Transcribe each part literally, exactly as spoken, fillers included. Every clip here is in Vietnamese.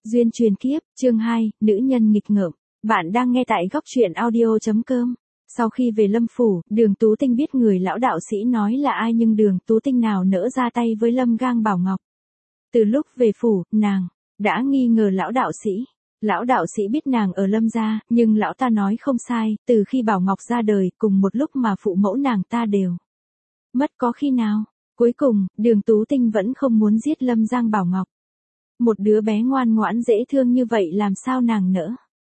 Duyên truyền kiếp, chương hai, nữ nhân nghịch ngợm. Bạn đang nghe tại góc truyện audio chấm com. Sau khi về Lâm Phủ, Đường Tú Tinh biết người lão đạo sĩ nói là ai nhưng Đường Tú Tinh nào nỡ ra tay với Lâm Gang Bảo Ngọc. Từ lúc về phủ, nàng đã nghi ngờ lão đạo sĩ. Lão đạo sĩ biết nàng ở Lâm gia, nhưng lão ta nói không sai, từ khi Bảo Ngọc ra đời, cùng một lúc mà phụ mẫu nàng ta đều mất có khi nào. Cuối cùng, Đường Tú Tinh vẫn không muốn giết Lâm Giang Bảo Ngọc. Một đứa bé ngoan ngoãn dễ thương như vậy làm sao nàng nỡ.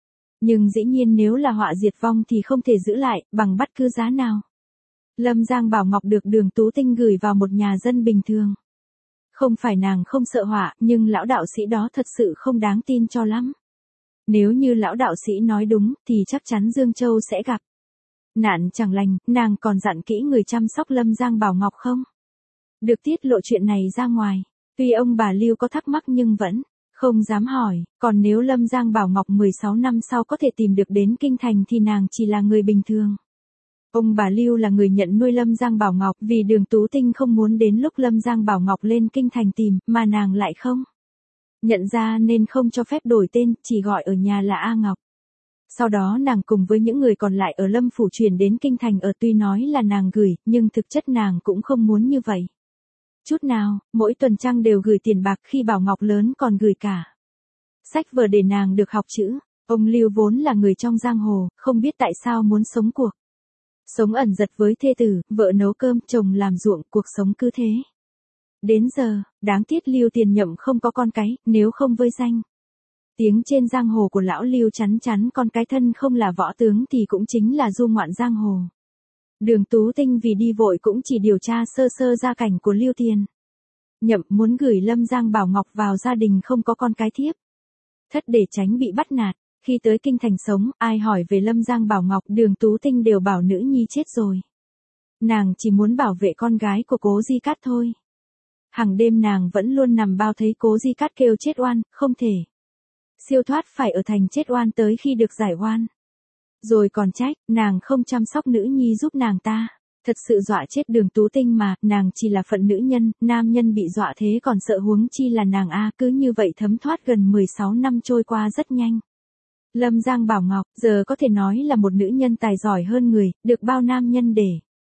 Nhưng dĩ nhiên nếu là họa diệt vong thì không thể giữ lại, bằng bất cứ giá nào. Lâm Giang Bảo Ngọc được Đường Tú Tinh gửi vào một nhà dân bình thường. Không phải nàng không sợ họa, nhưng lão đạo sĩ đó thật sự không đáng tin cho lắm. Nếu như lão đạo sĩ nói đúng, thì chắc chắn Dương Châu sẽ gặp nạn chẳng lành. Nàng còn dặn kỹ người chăm sóc Lâm Giang Bảo Ngọc không được tiết lộ chuyện này ra ngoài. Tuy ông bà Lưu có thắc mắc nhưng vẫn không dám hỏi, còn nếu Lâm Giang Bảo Ngọc mười sáu năm sau có thể tìm được đến kinh thành thì nàng chỉ là người bình thường. Ông bà Lưu là người nhận nuôi Lâm Giang Bảo Ngọc, vì Đường Tú Tinh không muốn đến lúc Lâm Giang Bảo Ngọc lên kinh thành tìm, mà nàng lại không nhận ra nên không cho phép đổi tên, chỉ gọi ở nhà là A Ngọc. Sau đó nàng cùng với những người còn lại ở Lâm Phủ chuyển đến kinh thành ở, tuy nói là nàng gửi, nhưng thực chất nàng cũng không muốn như vậy chút nào. Mỗi tuần trăng đều gửi tiền bạc, khi Bảo Ngọc lớn còn gửi cả sách vở để nàng được học chữ. Ông Lưu vốn là người trong giang hồ, không biết tại sao muốn sống cuộc sống ẩn dật với thê tử, vợ nấu cơm, chồng làm ruộng, cuộc sống cứ thế đến giờ. Đáng tiếc Lưu Tiền Nhậm không có con cái, nếu không với danh tiếng trên giang hồ của lão Lưu chắn chắn con cái thân không là võ tướng thì cũng chính là du ngoạn giang hồ. Đường Tú Tinh vì đi vội cũng chỉ điều tra sơ sơ gia cảnh của Lưu Tiền Nhậm, muốn gửi Lâm Giang Bảo Ngọc vào gia đình không có con cái thiếp thất để tránh bị bắt nạt. Khi tới kinh thành sống, ai hỏi về Lâm Giang Bảo Ngọc, Đường Tú Tinh đều bảo nữ nhi chết rồi. Nàng chỉ muốn bảo vệ con gái của Cố Di Cát thôi. Hàng đêm nàng vẫn luôn nằm bao thấy Cố Di Cát kêu chết oan, không thể siêu thoát, phải ở thành chết oan tới khi được giải oan. Rồi còn trách, nàng không chăm sóc nữ nhi giúp nàng ta. Thật sự dọa chết Đường Tú Tinh mà, nàng chỉ là phận nữ nhân, nam nhân bị dọa thế còn sợ huống chi là nàng a. Cứ như vậy thấm thoát gần mười sáu năm trôi qua rất nhanh. Lâm Giang Bảo Ngọc, giờ có thể nói là một nữ nhân tài giỏi hơn người, được bao nam nhân để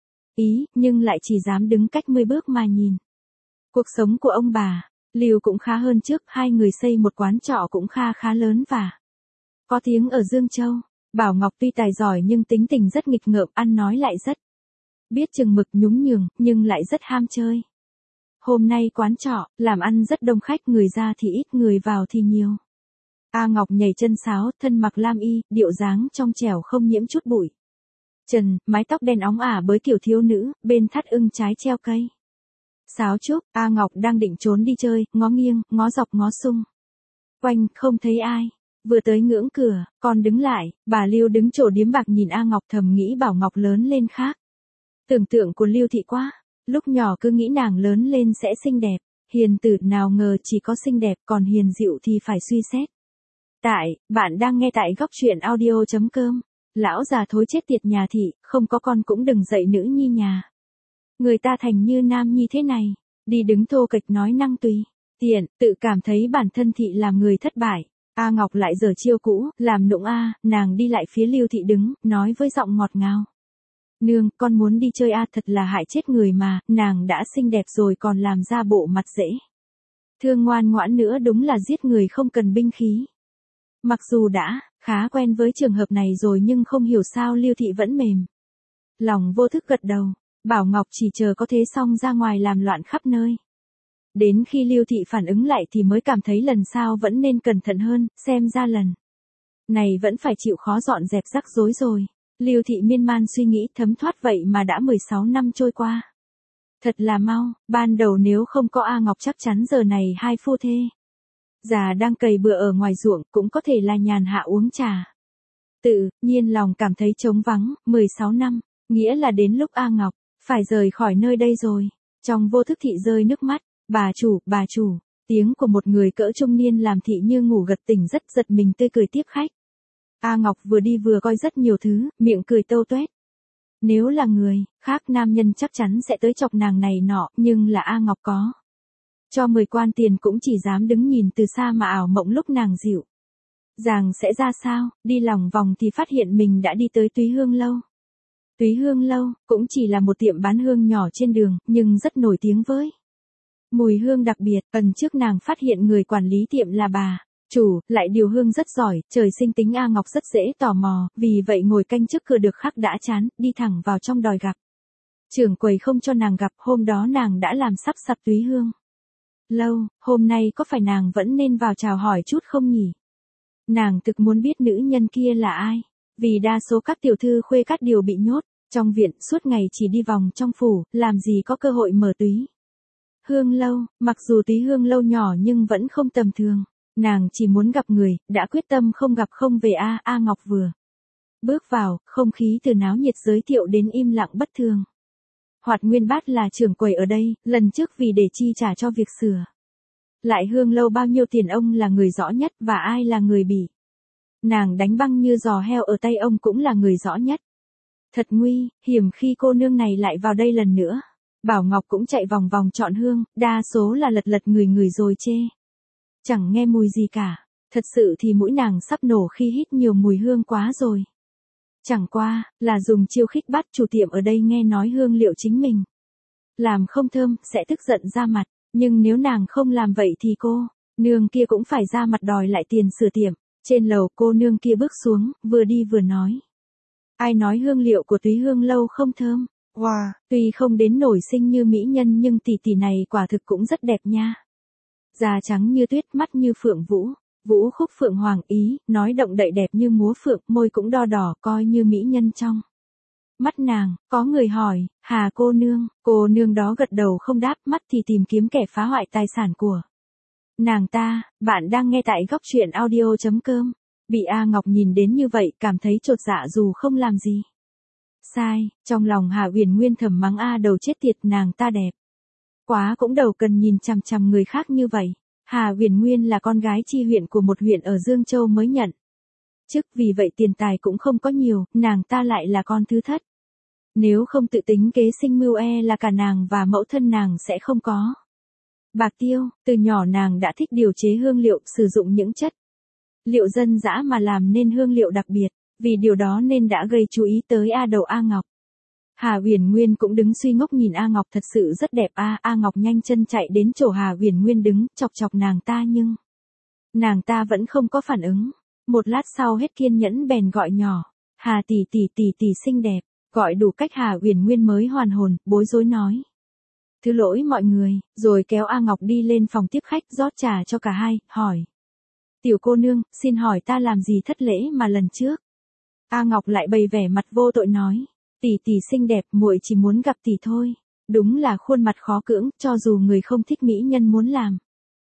ý, nhưng lại chỉ dám đứng cách mười bước mà nhìn. Cuộc sống của ông bà Lưu cũng khá hơn trước, hai người xây một quán trọ cũng kha khá lớn và có tiếng ở Dương Châu. Bảo Ngọc tuy tài giỏi nhưng tính tình rất nghịch ngợm, ăn nói lại rất biết chừng mực, nhún nhường, nhưng lại rất ham chơi. Hôm nay quán trọ, làm ăn rất đông khách, người ra thì ít, người vào thì nhiều. A Ngọc nhảy chân sáo, thân mặc lam y, điệu dáng trong trẻo không nhiễm chút bụi trần, mái tóc đen óng ả bới kiểu thiếu nữ, bên thắt ưng trái treo cây sáo trúc. A Ngọc đang định trốn đi chơi, ngó nghiêng, ngó dọc ngó xung quanh, không thấy ai. Vừa tới ngưỡng cửa, còn đứng lại, bà Lưu đứng chỗ điếm bạc nhìn A Ngọc, thầm nghĩ Bảo Ngọc lớn lên khác tưởng tượng của Lưu thị quá. Lúc nhỏ cứ nghĩ nàng lớn lên sẽ xinh đẹp, hiền tử, nào ngờ chỉ có xinh đẹp, còn hiền dịu thì phải suy xét. Tại, bạn đang nghe tại góc truyện audio chấm com. Lão già thối chết tiệt nhà thị, không có con cũng đừng dạy nữ nhi nhà người ta thành như nam nhi thế này, đi đứng thô kệch nói năng tùy tiện, tự cảm thấy bản thân thị làm người thất bại. A Ngọc lại giở chiêu cũ, làm nũng a. Nàng đi lại phía Lưu thị đứng, nói với giọng ngọt ngào: Nương, con muốn đi chơi a. Thật là hại chết người mà, nàng đã xinh đẹp rồi còn làm ra bộ mặt dễ thương ngoan ngoãn nữa, đúng là giết người không cần binh khí. Mặc dù đã khá quen với trường hợp này rồi nhưng không hiểu sao Lưu thị vẫn mềm lòng, vô thức gật đầu. Bảo Ngọc chỉ chờ có thế xong ra ngoài làm loạn khắp nơi. Đến khi Lưu thị phản ứng lại thì mới cảm thấy lần sau vẫn nên cẩn thận hơn, xem ra lần này vẫn phải chịu khó dọn dẹp rắc rối rồi. Lưu thị miên man suy nghĩ, thấm thoát vậy mà đã mười sáu năm trôi qua. Thật là mau, ban đầu nếu không có A Ngọc chắc chắn giờ này hai phu thê già đang cày bừa ở ngoài ruộng, cũng có thể là nhàn hạ uống trà. Tự nhiên lòng cảm thấy trống vắng. Mười sáu năm, nghĩa là đến lúc A Ngọc phải rời khỏi nơi đây rồi. Trong vô thức thị rơi nước mắt. Bà chủ, bà chủ, tiếng của một người cỡ trung niên làm thị như ngủ gật tỉnh rất giật mình tươi cười tiếp khách. A Ngọc vừa đi vừa coi rất nhiều thứ, miệng cười tâu tuét. Nếu là người khác, nam nhân chắc chắn sẽ tới chọc nàng này nọ, nhưng là A Ngọc có Cho mười quan tiền cũng chỉ dám đứng nhìn từ xa mà ảo mộng lúc nàng dịu dàng sẽ ra sao, đi lòng vòng thì phát hiện mình đã đi tới Túy Hương Lâu. Túy Hương Lâu, cũng chỉ là một tiệm bán hương nhỏ trên đường, nhưng rất nổi tiếng với mùi hương đặc biệt. Ẩn trước nàng phát hiện người quản lý tiệm là bà chủ, lại điều hương rất giỏi, trời sinh tính A Ngọc rất dễ tò mò, vì vậy ngồi canh trước cửa được khắc đã chán, đi thẳng vào trong đòi gặp. Trưởng quầy không cho nàng gặp, hôm đó nàng đã làm sắp sập Túy Hương Lâu, hôm nay có phải nàng vẫn nên vào chào hỏi chút không nhỉ? Nàng thực muốn biết nữ nhân kia là ai, vì đa số các tiểu thư khuê các đều bị nhốt trong viện, suốt ngày chỉ đi vòng trong phủ, làm gì có cơ hội mở Túy Hương Lâu. Mặc dù Túy Hương Lâu nhỏ nhưng vẫn không tầm thường. Nàng chỉ muốn gặp người, đã quyết tâm không gặp không về. A A Ngọc vừa bước vào, không khí từ náo nhiệt giới thiệu đến im lặng bất thường. Hoạt Nguyên Bát là trưởng quầy ở đây, lần trước vì để chi trả cho việc sửa lại Hương Lâu bao nhiêu tiền ông là người rõ nhất, và ai là người bị nàng đánh băng như giò heo ở tay ông cũng là người rõ nhất. Thật nguy hiểm khi cô nương này lại vào đây lần nữa. Bảo Ngọc cũng chạy vòng vòng chọn hương, đa số là lật lật người người rồi chê chẳng nghe mùi gì cả. Thật sự thì mũi nàng sắp nổ khi hít nhiều mùi hương quá rồi. Chẳng qua là dùng chiêu khích bắt chủ tiệm ở đây nghe nói hương liệu chính mình làm không thơm sẽ tức giận ra mặt, nhưng nếu nàng không làm vậy thì cô nương kia cũng phải ra mặt đòi lại tiền sửa tiệm. Trên lầu cô nương kia bước xuống, vừa đi vừa nói: ai nói hương liệu của Túy Hương Lâu không thơm? Wow, tuy không đến nổi xinh như mỹ nhân nhưng tỷ tỷ này quả thực cũng rất đẹp nha. Da trắng như tuyết, mắt như phượng vũ, vũ khúc phượng hoàng ý, nói động đậy đẹp như múa phượng, môi cũng đo đỏ coi như mỹ nhân trong mắt nàng. Có người hỏi: Hà cô nương? Cô nương đó gật đầu không đáp, mắt thì tìm kiếm kẻ phá hoại tài sản của nàng ta. Bạn đang nghe tại góc truyện audio chấm com. Bị A Ngọc nhìn đến như vậy cảm thấy chột dạ dù không làm gì sai, trong lòng Hà Uyển Nguyên thầm mắng A đầu chết tiệt, nàng ta đẹp quá cũng đầu cần nhìn chằm chằm người khác như vậy. Hà Uyển Nguyên là con gái chi huyện của một huyện ở Dương Châu mới nhận chức, vì vậy tiền tài cũng không có nhiều, nàng ta lại là con thứ thất. Nếu không tự tính kế sinh mưu e là cả nàng và mẫu thân nàng sẽ không có bạc tiêu. Từ nhỏ nàng đã thích điều chế hương liệu, sử dụng những chất liệu dân dã mà làm nên hương liệu đặc biệt, vì điều đó nên đã gây chú ý tới A đầu A Ngọc. Hà Uyển Nguyên cũng đứng suy ngốc nhìn A Ngọc, thật sự rất đẹp. A A Ngọc nhanh chân chạy đến chỗ Hà Uyển Nguyên đứng, chọc chọc nàng ta nhưng nàng ta vẫn không có phản ứng. Một lát sau hết kiên nhẫn bèn gọi nhỏ: Hà tỷ tỷ tỷ tỷ xinh đẹp. Gọi đủ cách Hà Uyển Nguyên mới hoàn hồn, bối rối nói: thứ lỗi mọi người, rồi kéo A Ngọc đi lên phòng tiếp khách rót trà cho cả hai, hỏi: tiểu cô nương, xin hỏi ta làm gì thất lễ mà lần trước? A Ngọc lại bày vẻ mặt vô tội nói: tỷ tỷ xinh đẹp, muội chỉ muốn gặp tỷ thôi. Đúng là khuôn mặt khó cưỡng, cho dù người không thích mỹ nhân muốn làm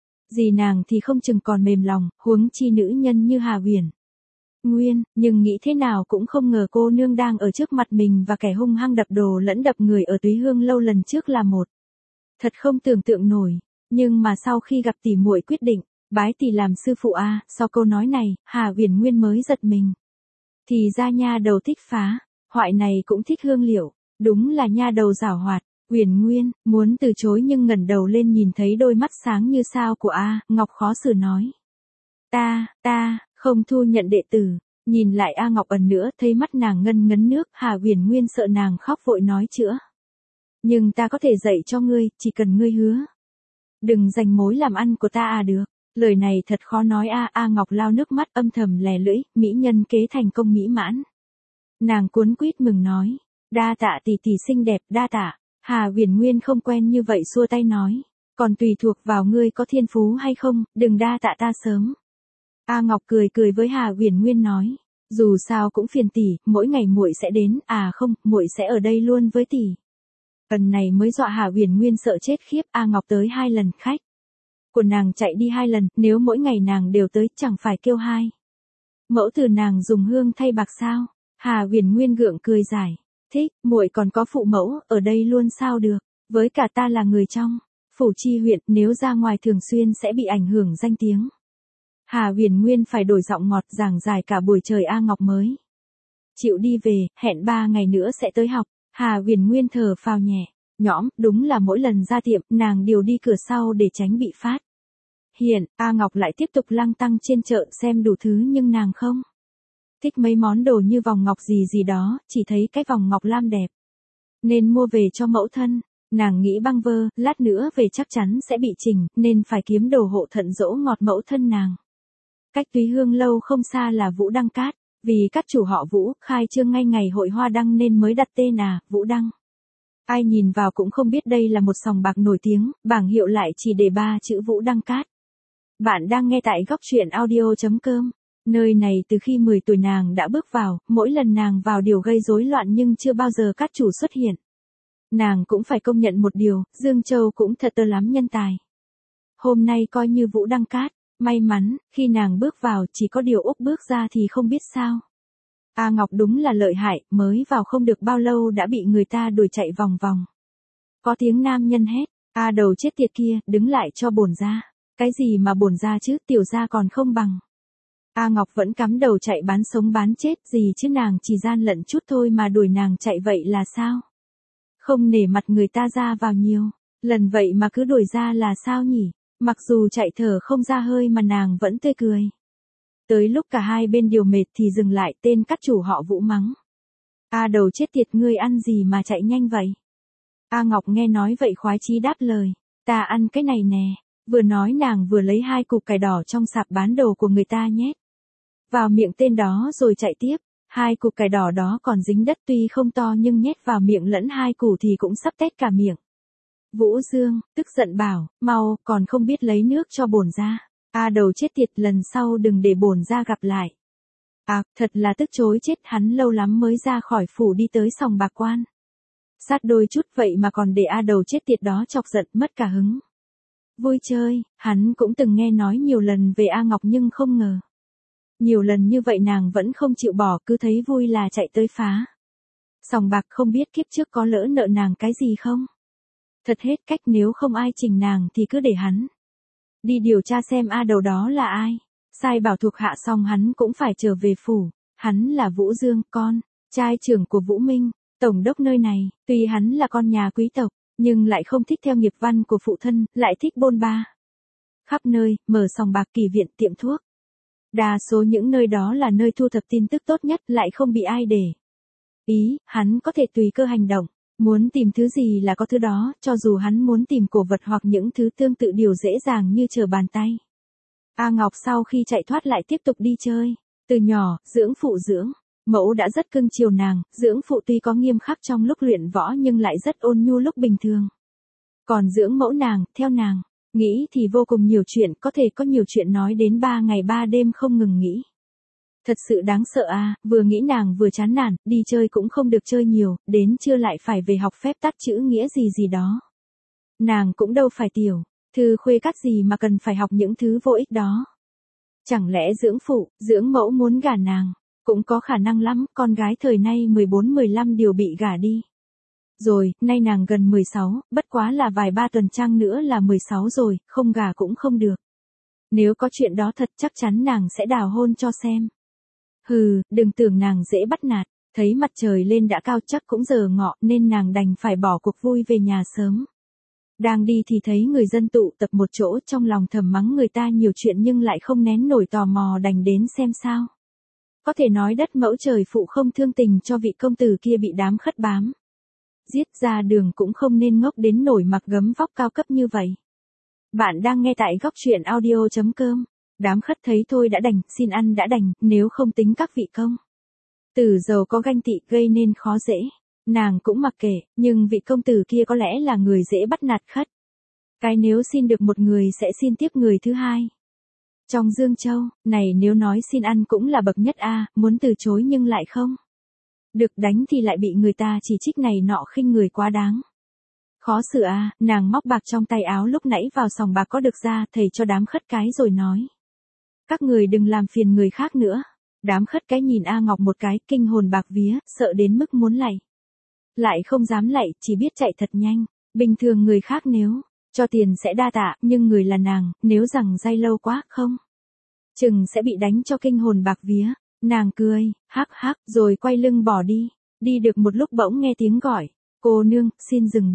gì nàng thì không chừng còn mềm lòng, huống chi nữ nhân như Hà Uyển Nguyên. Nhưng nghĩ thế nào cũng không ngờ cô nương đang ở trước mặt mình và kẻ hung hăng đập đồ lẫn đập người ở Túy Hương Lâu lần trước là một. Thật không tưởng tượng nổi. Nhưng mà sau khi gặp tỷ, muội quyết định bái tỷ làm sư phụ. A, sau câu nói này, Hà Uyển Nguyên mới giật mình. Thì ra nha đầu thích phá hoại này cũng thích hương liệu, đúng là nha đầu giảo hoạt. Uyển Nguyên muốn từ chối nhưng ngẩng đầu lên nhìn thấy đôi mắt sáng như sao của A Ngọc, khó xử nói: ta, ta, không thu nhận đệ tử. Nhìn lại A Ngọc ẩn nữa, thấy mắt nàng ngân ngấn nước, Hà Uyển Nguyên sợ nàng khóc vội nói chữa: nhưng ta có thể dạy cho ngươi, chỉ cần ngươi hứa đừng giành mối làm ăn của ta. À được. Lời này thật khó nói. A A Ngọc lao nước mắt âm thầm lè lưỡi, mỹ nhân kế thành công mỹ mãn. Nàng cuốn quýt mừng nói: đa tạ tỷ tỷ xinh đẹp, đa tạ. Hà Uyển Nguyên không quen như vậy xua tay nói: còn tùy thuộc vào ngươi có thiên phú hay không, đừng đa tạ ta sớm. A Ngọc cười cười với Hà Uyển Nguyên nói: dù sao cũng phiền tỷ, mỗi ngày muội sẽ đến. À không, muội sẽ ở đây luôn với tỷ. Phần này mới dọa Hà Uyển Nguyên sợ chết khiếp. A Ngọc tới hai lần, khách của nàng chạy đi hai lần, nếu mỗi ngày nàng đều tới chẳng phải kêu hai mẫu từ nàng dùng hương thay bạc sao? Hà Uyển Nguyên gượng cười giải thích: muội còn có phụ mẫu ở đây luôn sao được? Với cả ta là người trong phủ chi huyện, nếu ra ngoài thường xuyên sẽ bị ảnh hưởng danh tiếng. Hà Uyển Nguyên phải đổi giọng ngọt giảng giải cả buổi trời. A Ngọc mới chịu đi về, hẹn ba ngày nữa sẽ tới học. Hà Uyển Nguyên thở phào nhẹ nhõm, đúng là mỗi lần ra tiệm, nàng đều đi cửa sau để tránh bị phát hiện. A Ngọc lại tiếp tục lăng tăng trên chợ xem đủ thứ nhưng nàng không thích mấy món đồ như vòng ngọc gì gì đó, chỉ thấy cái vòng ngọc lam đẹp. Nên mua về cho mẫu thân. Nàng nghĩ băng vơ, lát nữa về chắc chắn sẽ bị chỉnh, nên phải kiếm đồ hộ thận dỗ ngọt mẫu thân nàng. Cách Túy Hương lâu không xa là Vũ Đăng Cát, vì các chủ họ Vũ khai trương ngay ngày hội hoa đăng nên mới đặt tên là Vũ Đăng. Ai nhìn vào cũng không biết đây là một sòng bạc nổi tiếng, bảng hiệu lại chỉ để ba chữ Vũ Đăng Cát. Bạn đang nghe tại góc truyện audio chấm com. Nơi này từ khi mười tuổi nàng đã bước vào, mỗi lần nàng vào đều gây rối loạn nhưng chưa bao giờ các chủ xuất hiện. Nàng cũng phải công nhận một điều, Dương Châu cũng thật tơ lắm nhân tài. Hôm nay coi như Vũ Đăng Cát, may mắn, khi nàng bước vào chỉ có điều Úc bước ra thì không biết sao. A Ngọc đúng là lợi hại, mới vào không được bao lâu đã bị người ta đuổi chạy vòng vòng. Có tiếng nam nhân hét, A đầu chết tiệt kia, đứng lại cho bổn ra. Cái gì mà bổn ra chứ, tiểu ra còn không bằng. A Ngọc vẫn cắm đầu chạy bán sống bán chết gì chứ, nàng chỉ gian lận chút thôi mà đuổi nàng chạy vậy là sao? Không nể mặt người ta ra vào nhiều, lần vậy mà cứ đuổi ra là sao nhỉ? Mặc dù chạy thở không ra hơi mà nàng vẫn tươi cười. Tới lúc cả hai bên đều mệt thì dừng lại, tên các chủ họ Vũ mắng. A đầu chết tiệt, ngươi ăn gì mà chạy nhanh vậy? A Ngọc nghe nói vậy khoái chí đáp lời, ta ăn cái này nè. Vừa nói nàng vừa lấy hai cục cải đỏ trong sạp bán đồ của người ta nhét vào miệng tên đó rồi chạy tiếp. Hai cục cải đỏ đó còn dính đất, tuy không to nhưng nhét vào miệng lẫn hai củ thì cũng sắp tét cả miệng. Vũ Dương tức giận bảo, mau, còn không biết lấy nước cho bổn ra. A đầu chết tiệt, lần sau đừng để bổn ra gặp lại. À, thật là tức chối chết, hắn lâu lắm mới ra khỏi phủ đi tới sòng bạc quan. Sát đôi chút vậy mà còn để A đầu chết tiệt đó chọc giận mất cả hứng. Vui chơi, hắn cũng từng nghe nói nhiều lần về A Ngọc nhưng không ngờ. Nhiều lần như vậy nàng vẫn không chịu bỏ, cứ thấy vui là chạy tới phá. Sòng bạc không biết kiếp trước có lỡ nợ nàng cái gì không? Thật hết cách, nếu không ai chỉnh nàng thì cứ để hắn đi điều tra xem A đầu đó là ai. Sai bảo thuộc hạ xong hắn cũng phải trở về phủ. Hắn là Vũ Dương, con trai trưởng của Vũ Minh, tổng đốc nơi này. Tuy hắn là con nhà quý tộc, nhưng lại không thích theo nghiệp văn của phụ thân, lại thích bôn ba khắp nơi, mở sòng bạc, kỳ viện, tiệm thuốc. Đa số những nơi đó là nơi thu thập tin tức tốt nhất, lại không bị ai để ý, hắn có thể tùy cơ hành động, muốn tìm thứ gì là có thứ đó, cho dù hắn muốn tìm cổ vật hoặc những thứ tương tự đều dễ dàng như trở bàn tay. A Ngọc sau khi chạy thoát lại tiếp tục đi chơi, từ nhỏ, dưỡng phụ dưỡng mẫu đã rất cưng chiều nàng, dưỡng phụ tuy có nghiêm khắc trong lúc luyện võ nhưng lại rất ôn nhu lúc bình thường. Còn dưỡng mẫu nàng, theo nàng nghĩ thì vô cùng nhiều chuyện, có thể có nhiều chuyện nói đến ba ngày ba đêm không ngừng nghĩ. Thật sự đáng sợ à, vừa nghĩ nàng vừa chán nản, đi chơi cũng không được chơi nhiều, đến trưa lại phải về học phép tắt chữ nghĩa gì gì đó. Nàng cũng đâu phải tiểu thư khuê cắt gì mà cần phải học những thứ vô ích đó. Chẳng lẽ dưỡng phụ, dưỡng mẫu muốn gả nàng? Cũng có khả năng lắm, con gái thời nay mười bốn mười lăm đều bị gả đi. Rồi, nay nàng gần mười sáu, bất quá là vài ba tuần trăng nữa là mười sáu rồi, không gả cũng không được. Nếu có chuyện đó thật chắc chắn nàng sẽ đào hôn cho xem. Hừ, đừng tưởng nàng dễ bắt nạt, thấy mặt trời lên đã cao chắc cũng giờ ngọ nên nàng đành phải bỏ cuộc vui về nhà sớm. Đang đi thì thấy người dân tụ tập một chỗ, trong lòng thầm mắng người ta nhiều chuyện nhưng lại không nén nổi tò mò đành đến xem sao. Có thể nói đất mẫu trời phụ không thương tình cho vị công tử kia bị đám khất bám giết, ra đường cũng không nên ngốc đến nổi mặc gấm vóc cao cấp như vậy. Bạn đang nghe tại góc truyện audio chấm com. Đám khất thấy thôi đã đành, xin ăn đã đành, nếu không tính các vị công tử giàu có ganh tị gây nên khó dễ. Nàng cũng mặc kệ, nhưng vị công tử kia có lẽ là người dễ bắt nạt khất. Cái nếu xin được một người sẽ xin tiếp người thứ hai. Trong Dương Châu, này nếu nói xin ăn cũng là bậc nhất a, muốn từ chối nhưng lại không được đánh thì lại bị người ta chỉ trích này nọ khinh người quá đáng. Khó xử a, nàng móc bạc trong tay áo lúc nãy vào sòng bạc có được ra, thầy cho đám khất cái rồi nói. Các người đừng làm phiền người khác nữa. Đám khất cái nhìn A Ngọc một cái, kinh hồn bạc vía, sợ đến mức muốn lạy. Lại không dám lạy, chỉ biết chạy thật nhanh. Bình thường người khác nếu cho tiền sẽ đa tạ, nhưng người là nàng, nếu rằng dây lâu quá, không chừng sẽ bị đánh cho kinh hồn bạc vía. Nàng cười, hắc hắc, rồi quay lưng bỏ đi. Đi được một lúc bỗng nghe tiếng gọi, cô nương, xin dừng bước.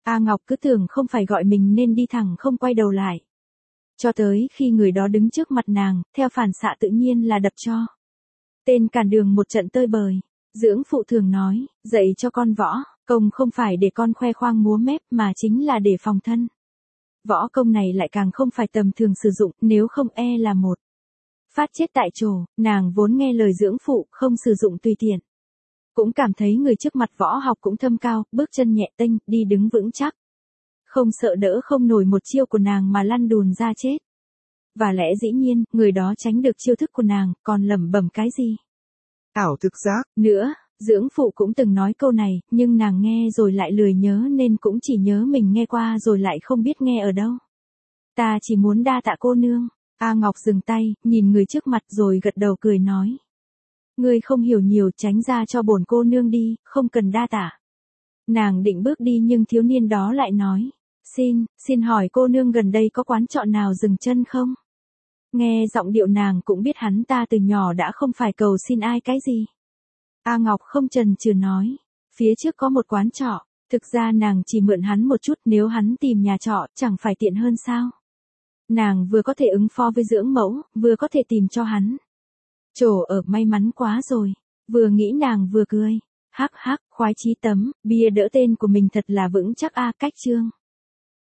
A Ngọc cứ tưởng không phải gọi mình nên đi thẳng không quay đầu lại. Cho tới khi người đó đứng trước mặt nàng, theo phản xạ tự nhiên là đập cho tên cản đường một trận tơi bời. Dưỡng phụ thường nói, dạy cho con võ công không phải để con khoe khoang múa mép mà chính là để phòng thân. Võ công này lại càng không phải tầm thường sử dụng, nếu không e là một phát chết tại chỗ. Nàng vốn nghe lời dưỡng phụ, không sử dụng tùy tiện. Cũng cảm thấy người trước mặt võ học cũng thâm cao, bước chân nhẹ tênh, đi đứng vững chắc. Không sợ đỡ không nổi một chiêu của nàng mà lăn đùn ra chết. Và lẽ dĩ nhiên, người đó tránh được chiêu thức của nàng, còn lẩm bẩm cái gì? Ảo thực giác. Nữa, dưỡng phụ cũng từng nói câu này, nhưng nàng nghe rồi lại lười nhớ nên cũng chỉ nhớ mình nghe qua rồi lại không biết nghe ở đâu. Ta chỉ muốn đa tạ cô nương. A Ngọc dừng tay, nhìn người trước mặt rồi gật đầu cười nói. Ngươi không hiểu nhiều, tránh ra cho bổn cô nương đi, không cần đa tạ. Nàng định bước đi nhưng thiếu niên đó lại nói. Xin, xin hỏi cô nương gần đây có quán trọ nào dừng chân không? Nghe giọng điệu nàng cũng biết hắn ta từ nhỏ đã không phải cầu xin ai cái gì. A Ngọc không chần chừ nói. Phía trước có một quán trọ, thực ra nàng chỉ mượn hắn một chút, nếu hắn tìm nhà trọ chẳng phải tiện hơn sao? Nàng vừa có thể ứng phó với dưỡng mẫu, vừa có thể tìm cho hắn chỗ ở, may mắn quá rồi. Vừa nghĩ nàng vừa cười. Hắc hắc, khoái chí tấm, bia đỡ tên của mình thật là vững chắc a. Cách chương